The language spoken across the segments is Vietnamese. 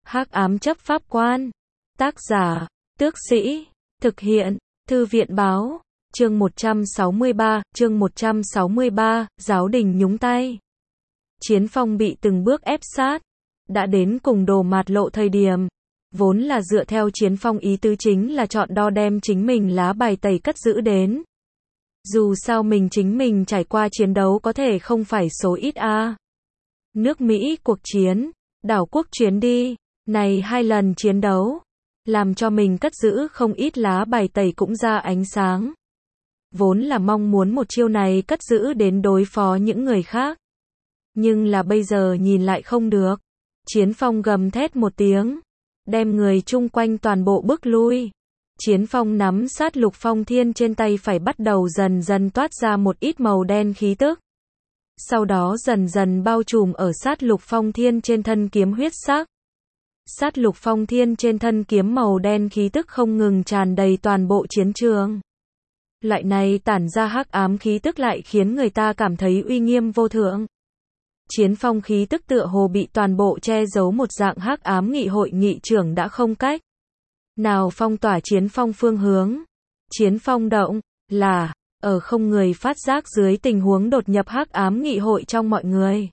Hắc ám chấp pháp quan. Tác giả, Tước Sĩ. Thực hiện, Thư viện báo. Chương 163, giáo đình nhúng tay. Chiến Phong bị từng bước ép sát. Đã đến cùng Đồ Mạt Lộ thời điểm. Vốn là dựa theo Chiến Phong ý tứ chính là chọn đo đem chính mình lá bài tẩy cất giữ đến. Dù sao chính mình trải qua chiến đấu có thể không phải số ít a. Nước Mỹ cuộc chiến, đảo quốc chuyến đi, này 2 lần chiến đấu, làm cho mình cất giữ không ít lá bài tẩy cũng ra ánh sáng. Vốn là mong muốn một chiêu này cất giữ đến đối phó những người khác. Nhưng là bây giờ nhìn lại không được. Chiến Phong gầm thét một tiếng, đem người chung quanh toàn bộ bước lui. Chiến Phong nắm sát Lục Phong Thiên trên tay phải bắt đầu dần dần toát ra một ít màu đen khí tức. Sau đó dần dần bao trùm ở sát Lục Phong Thiên trên thân kiếm huyết sắc. Sát Lục Phong Thiên trên thân kiếm màu đen khí tức không ngừng tràn đầy toàn bộ chiến trường. Loại này tản ra hắc ám khí tức lại khiến người ta cảm thấy uy nghiêm vô thượng. Chiến Phong khí tức tựa hồ bị toàn bộ che giấu một dạng hắc ám nghị hội nghị trưởng đã không cách nào phong tỏa Chiến Phong phương hướng. Chiến Phong động, là, ở không người phát giác dưới tình huống đột nhập hắc ám nghị hội trong mọi người.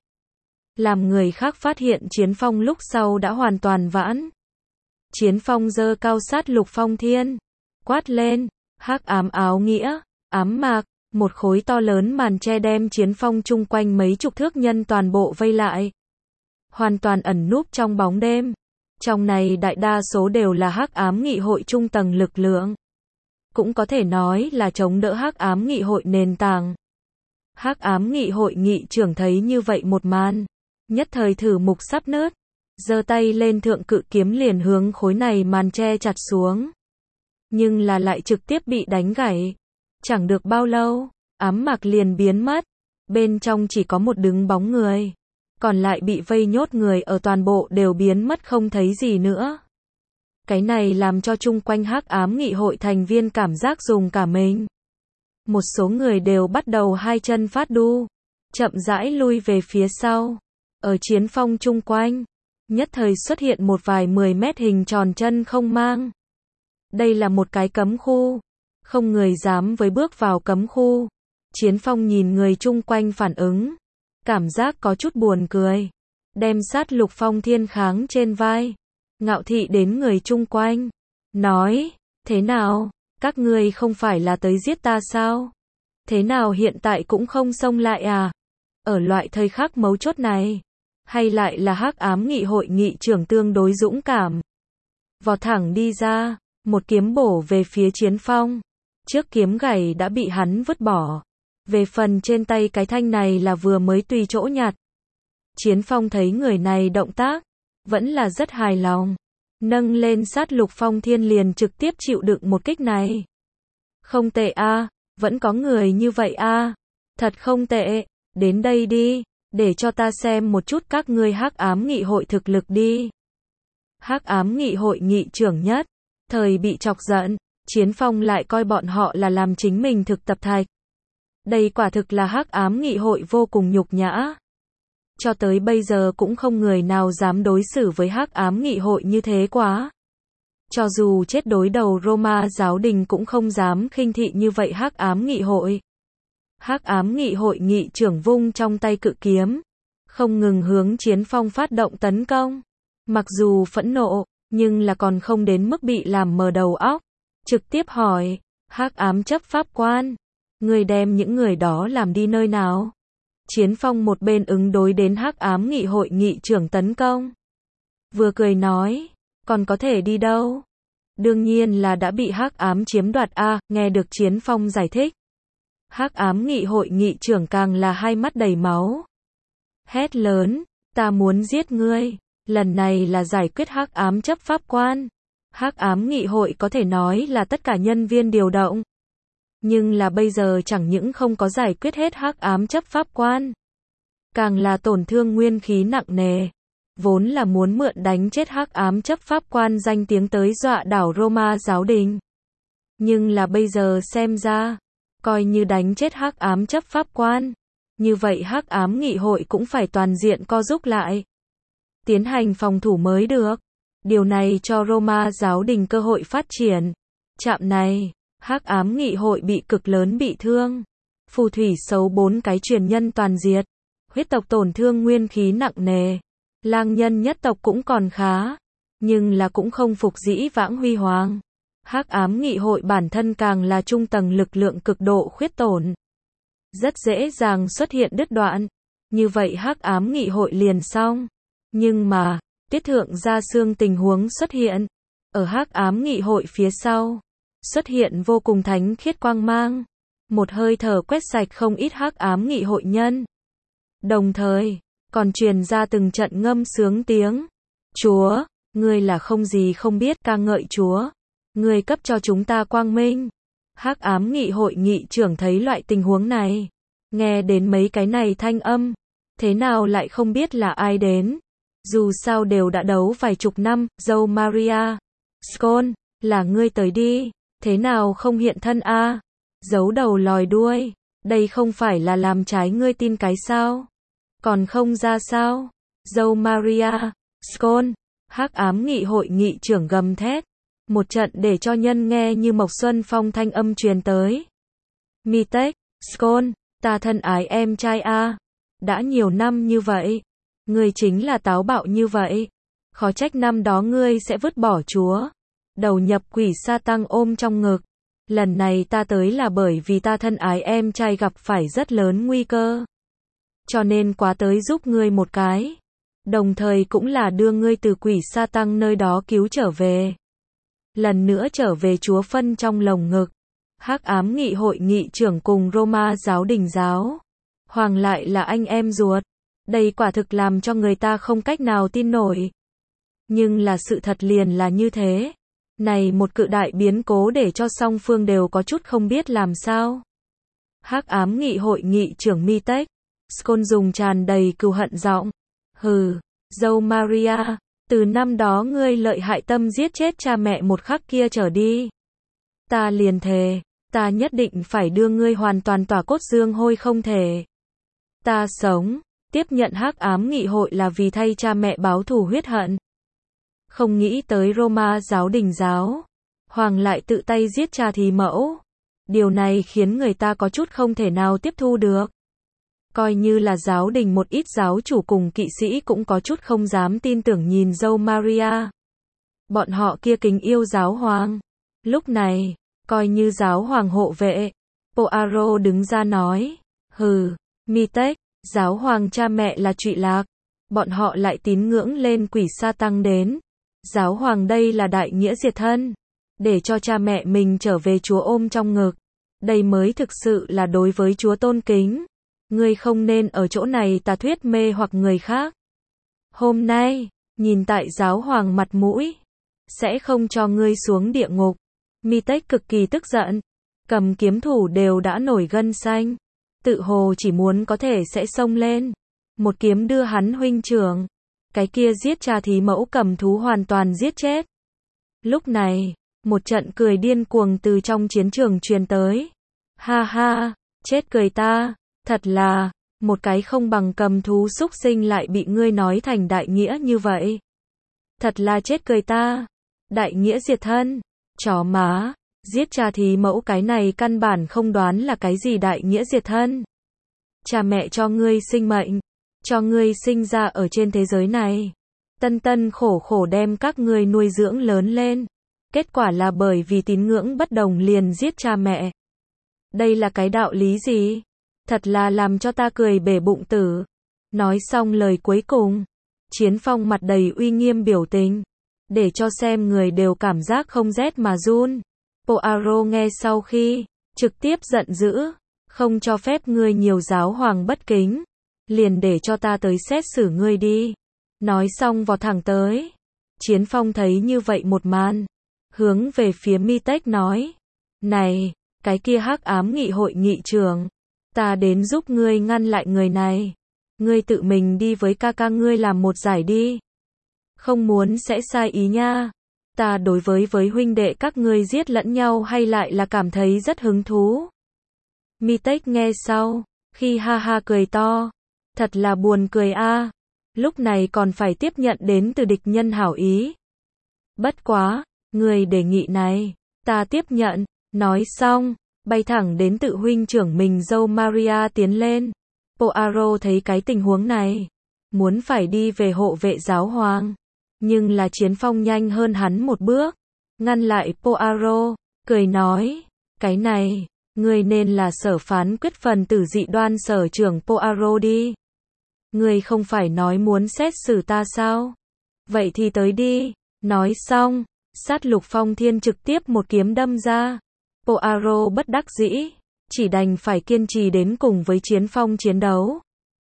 Làm người khác phát hiện Chiến Phong lúc sau đã hoàn toàn vãn. Chiến Phong giơ cao sát Lục Phong Thiên, quát lên, hắc ám áo nghĩa, ám mạc, một khối to lớn màn che đem Chiến Phong chung quanh mấy chục thước nhân toàn bộ vây lại. Hoàn toàn ẩn núp trong bóng đêm. Trong này đại đa số đều là hắc ám nghị hội trung tầng lực lượng. Cũng có thể nói là chống đỡ hắc ám nghị hội nền tảng. Hắc ám nghị hội nghị trưởng thấy như vậy một màn, nhất thời thử mục sắp nứt, giơ tay lên thượng cự kiếm liền hướng khối này màn che chặt xuống. Nhưng là lại trực tiếp bị đánh gãy. Chẳng được bao lâu, ám mạc liền biến mất, bên trong chỉ có một đứng bóng người. Còn lại bị vây nhốt người ở toàn bộ đều biến mất không thấy gì nữa. Cái này làm cho chung quanh hắc ám nghị hội thành viên cảm giác dùng cả mình. Một số người đều bắt đầu hai chân phát đu, chậm rãi lui về phía sau. Ở Chiến Phong chung quanh, nhất thời xuất hiện một vài 10 mét hình tròn chân không mang. Đây là một cái cấm khu, không người dám với bước vào cấm khu. Chiến Phong nhìn người chung quanh phản ứng, cảm giác có chút buồn cười. Đem sát Lục Phong Thiên kháng trên vai, ngạo thị đến người chung quanh, nói, thế nào, các ngươi không phải là tới giết ta sao? Thế nào hiện tại cũng không xông lại à? Ở loại thời khắc mấu chốt này, hay lại là hắc ám nghị hội nghị trưởng tương đối dũng cảm. Vọt thẳng đi ra, một kiếm bổ về phía Chiến Phong. Trước kiếm gãy đã bị hắn vứt bỏ. Về phần trên tay cái thanh này là vừa mới tùy chỗ nhặt. Chiến Phong thấy người này động tác, vẫn là rất hài lòng. Nâng lên sát Lục Phong Thiên liền trực tiếp chịu đựng một kích này. Không tệ a, vẫn có người như vậy a. Thật không tệ, đến đây đi, để cho ta xem một chút các ngươi hắc ám nghị hội thực lực đi. Hắc ám nghị hội nghị trưởng nhất, thời bị chọc giận, Chiến Phong lại coi bọn họ là làm chính mình thực tập thạch. Đây quả thực là hắc ám nghị hội vô cùng nhục nhã. Cho tới bây giờ cũng không người nào dám đối xử với hắc ám nghị hội như thế quá. Cho dù chết đối đầu Roma giáo đình cũng không dám khinh thị như vậy hắc ám nghị hội. Hắc ám nghị hội nghị trưởng vung trong tay cự kiếm, không ngừng hướng Chiến Phong phát động tấn công. Mặc dù phẫn nộ, nhưng là còn không đến mức bị làm mờ đầu óc. Trực tiếp hỏi, hắc ám chấp pháp quan, người đem những người đó làm đi nơi nào? Chiến Phong một bên ứng đối đến hắc ám nghị hội nghị trưởng tấn công, vừa cười nói, còn có thể đi đâu? Đương nhiên là đã bị hắc ám chiếm đoạt a. Nghe được Chiến Phong giải thích, hắc ám nghị hội nghị trưởng càng là hai mắt đầy máu. Hét lớn, ta muốn giết ngươi, lần này là giải quyết hắc ám chấp pháp quan. Hắc ám nghị hội có thể nói là tất cả nhân viên điều động. Nhưng là bây giờ chẳng những không có giải quyết hết hắc ám chấp pháp quan, càng là tổn thương nguyên khí nặng nề. Vốn là muốn mượn đánh chết hắc ám chấp pháp quan danh tiếng tới dọa đảo Roma giáo đình. Nhưng là bây giờ xem ra, coi như đánh chết hắc ám chấp pháp quan, như vậy hắc ám nghị hội cũng phải toàn diện co rúm lại, tiến hành phòng thủ mới được. Điều này cho Roma giáo đình cơ hội phát triển. Trạm này, Hắc ám nghị hội bị cực lớn bị thương. Phù thủy xấu 4 cái truyền nhân toàn diệt. Huyết tộc tổn thương nguyên khí nặng nề. Lang nhân nhất tộc cũng còn khá, nhưng là cũng không phục dĩ vãng huy hoàng. Hắc ám nghị hội bản thân càng là trung tầng lực lượng cực độ khuyết tổn. Rất dễ dàng xuất hiện đứt đoạn. Như vậy Hắc ám nghị hội liền xong. Nhưng mà, tiết thượng gia xương tình huống xuất hiện. Ở Hắc ám nghị hội phía sau, xuất hiện vô cùng thánh khiết quang mang. Một hơi thở quét sạch không ít Hắc ám nghị hội nhân. Đồng thời, còn truyền ra từng trận ngâm sướng tiếng. Chúa, ngươi là không gì không biết ca ngợi Chúa. Ngươi cấp cho chúng ta quang minh. Hắc ám nghị hội nghị trưởng thấy loại tình huống này. Nghe đến mấy cái này thanh âm. Thế nào lại không biết là ai đến. Dù sao đều đã đấu vài chục năm, dâu Maria. Scone, là ngươi tới đi. Thế nào không hiện thân a? Giấu đầu lòi đuôi. Đây không phải là làm trái ngươi tin cái sao? Còn không ra sao? Dâu Maria. Scone. Hắc ám nghị hội nghị trưởng gầm thét. Một trận để cho nhân nghe như Mộc Xuân Phong thanh âm truyền tới. Mitech. Scone. Ta thân ái em trai a. Đã nhiều năm như vậy. Ngươi chính là táo bạo như vậy. Khó trách năm đó ngươi sẽ vứt bỏ Chúa. Đầu nhập quỷ sa tăng ôm trong ngực. Lần này ta tới là bởi vì ta thân ái em trai gặp phải rất lớn nguy cơ. Cho nên quá tới giúp ngươi một cái. Đồng thời cũng là đưa ngươi từ quỷ sa tăng nơi đó cứu trở về. Lần nữa trở về Chúa phân trong lồng ngực. Hắc ám nghị hội nghị trưởng cùng Roma giáo đình giáo hoàng lại là anh em ruột. Đây quả thực làm cho người ta không cách nào tin nổi. Nhưng là sự thật liền là như thế. Này một cự đại biến cố để cho song phương đều có chút không biết làm sao. Hắc ám nghị hội nghị trưởng Mitech. Scone dùng tràn đầy cừu hận giọng. Hừ, dâu Maria, từ năm đó ngươi lợi hại tâm giết chết cha mẹ một khắc kia trở đi. Ta liền thề, ta nhất định phải đưa ngươi hoàn toàn tỏa cốt dương hôi không thể. Ta sống, tiếp nhận Hắc ám nghị hội là vì thay cha mẹ báo thù huyết hận. Không nghĩ tới Roma giáo đình giáo hoàng lại tự tay giết cha thì mẫu. Điều này khiến người ta có chút không thể nào tiếp thu được. Coi như là giáo đình một ít giáo chủ cùng kỵ sĩ cũng có chút không dám tin tưởng nhìn dâu Maria. Bọn họ kia kính yêu giáo hoàng. Lúc này, coi như giáo hoàng hộ vệ, Poirot đứng ra nói. Hừ, Mitech, giáo hoàng cha mẹ là trụy lạc. Bọn họ lại tín ngưỡng lên quỷ sa tăng đến. Giáo hoàng đây là đại nghĩa diệt thân. Để cho cha mẹ mình trở về Chúa ôm trong ngực. Đây mới thực sự là đối với Chúa tôn kính. Ngươi không nên ở chỗ này tà thuyết mê hoặc người khác. Hôm nay, nhìn tại giáo hoàng mặt mũi, sẽ không cho ngươi xuống địa ngục. Mitech cực kỳ tức giận. Cầm kiếm thủ đều đã nổi gân xanh. Tự hồ chỉ muốn có thể sẽ xông lên. Một kiếm đưa hắn huynh trưởng. Cái kia giết cha thí mẫu cầm thú hoàn toàn giết chết. Lúc này, một trận cười điên cuồng từ trong chiến trường truyền tới. Ha ha, chết cười ta, thật là, một cái không bằng cầm thú súc sinh lại bị ngươi nói thành đại nghĩa như vậy. Thật là chết cười ta, đại nghĩa diệt thân, chó má, giết cha thí mẫu cái này căn bản không đoán là cái gì đại nghĩa diệt thân. Cha mẹ cho ngươi sinh mệnh. Cho ngươi sinh ra ở trên thế giới này. Tân tân khổ khổ đem các ngươi nuôi dưỡng lớn lên. Kết quả là bởi vì tín ngưỡng bất đồng liền giết cha mẹ. Đây là cái đạo lý gì? Thật là làm cho ta cười bể bụng tử. Nói xong lời cuối cùng. Chiến Phong mặt đầy uy nghiêm biểu tình. Để cho xem người đều cảm giác không rét mà run. Poirot nghe sau khi, trực tiếp giận dữ. Không cho phép ngươi nhiều giáo hoàng bất kính. Liền để cho ta tới xét xử ngươi đi. Nói xong vọt thẳng tới. Chiến Phong thấy như vậy một màn. Hướng về phía Mitech nói. Này, cái kia Hắc ám nghị hội nghị trưởng. Ta đến giúp ngươi ngăn lại người này. Ngươi tự mình đi với ca ca ngươi làm một giải đi. Không muốn sẽ sai ý nha. Ta đối với huynh đệ các ngươi giết lẫn nhau hay lại là cảm thấy rất hứng thú. Mitech nghe sau. Khi ha ha cười to. Thật là buồn cười a. Lúc này còn phải tiếp nhận đến từ địch nhân hảo ý. Bất quá, người đề nghị này, ta tiếp nhận. Nói xong, bay thẳng đến tự huynh trưởng mình dâu Maria tiến lên. Poirot thấy cái tình huống này, muốn phải đi về hộ vệ giáo hoàng. Nhưng là Chiến Phong nhanh hơn hắn một bước, ngăn lại Poirot, cười nói, cái này, ngươi nên là sở phán quyết phần tử dị đoan sở trưởng Poirot đi. Ngươi không phải nói muốn xét xử ta sao? Vậy thì tới đi. Nói xong, sát lục phong thiên trực tiếp một kiếm đâm ra. Poirot bất đắc dĩ, chỉ đành phải kiên trì đến cùng với Chiến Phong chiến đấu.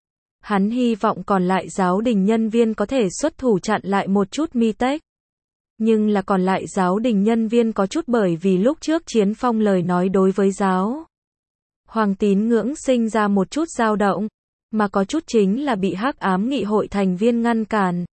Hắn hy vọng còn lại giáo đình nhân viên có thể xuất thủ chặn lại một chút Mitech. Nhưng là còn lại giáo đình nhân viên có chút bởi vì lúc trước Chiến Phong lời nói đối với giáo hoàng tín ngưỡng sinh ra một chút dao động, mà có chút chính là bị Hắc Ám Nghị hội thành viên ngăn cản.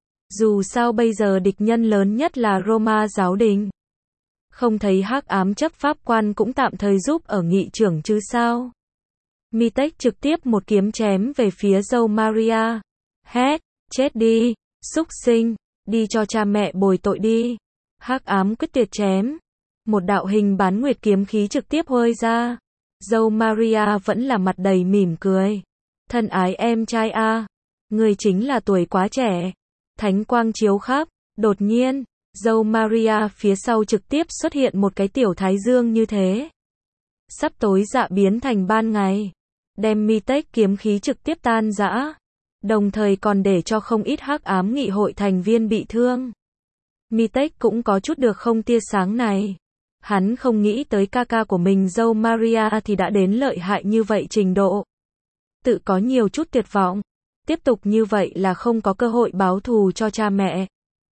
Dù sao bây giờ địch nhân lớn nhất là Roma giáo đình. Không thấy Hắc Ám chấp pháp quan cũng tạm thời giúp ở nghị trưởng chứ sao? Mitech trực tiếp một kiếm chém về phía dâu Maria. Hét, chết đi, xúc sinh, đi cho cha mẹ bồi tội đi. Hắc Ám quyết tuyệt chém. Một đạo hình bán nguyệt kiếm khí trực tiếp hơi ra. Dâu Maria vẫn là mặt đầy mỉm cười. Thân ái em trai a, người chính là tuổi quá trẻ. Thánh quang chiếu khắp, đột nhiên, dâu Maria phía sau trực tiếp xuất hiện một cái tiểu thái dương như thế. Sắp tối dạ biến thành ban ngày, đem Mitech kiếm khí trực tiếp tan rã, đồng thời còn để cho không ít Hắc Ám Nghị hội thành viên bị thương. Mitech cũng có chút được không tia sáng này. Hắn không nghĩ tới ca ca của mình dâu Maria thì đã đến lợi hại như vậy trình độ. Tự có nhiều chút tuyệt vọng. Tiếp tục như vậy là không có cơ hội báo thù cho cha mẹ.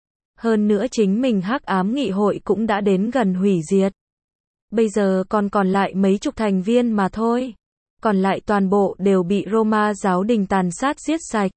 Hơn nữa chính mình Hắc Ám Nghị hội cũng đã đến gần hủy diệt. Bây giờ còn lại mấy chục thành viên mà thôi. Còn lại toàn bộ đều bị Roma giáo đình tàn sát giết sạch.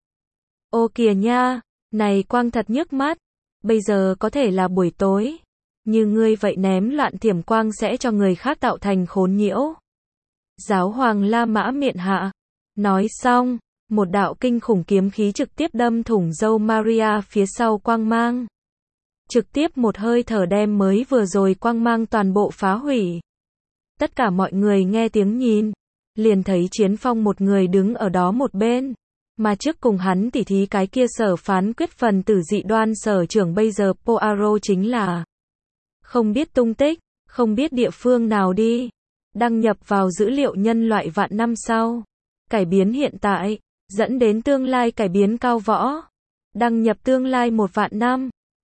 Ô kìa nha, này quang thật nhức mắt. Bây giờ có thể là buổi tối. Như ngươi vậy ném loạn thiểm quang sẽ cho người khác tạo thành khốn nhiễu. Giáo hoàng La Mã miện hạ. Nói xong, một đạo kinh khủng kiếm khí trực tiếp đâm thủng dâu Maria phía sau quang mang. Trực tiếp một hơi thở đem mới vừa rồi quang mang toàn bộ phá hủy. Tất cả mọi người nghe tiếng nhìn, liền thấy Chiến Phong một người đứng ở đó một bên. Mà trước cùng hắn tỉ thí cái kia sở phán quyết phần tử dị đoan sở trưởng bây giờ Poirot chính là không biết tung tích, không biết địa phương nào đi. Đăng nhập vào dữ liệu nhân loại vạn năm sau. Cải biến hiện tại, dẫn đến tương lai cải biến cao võ. Đăng nhập tương lai 1 vạn năm.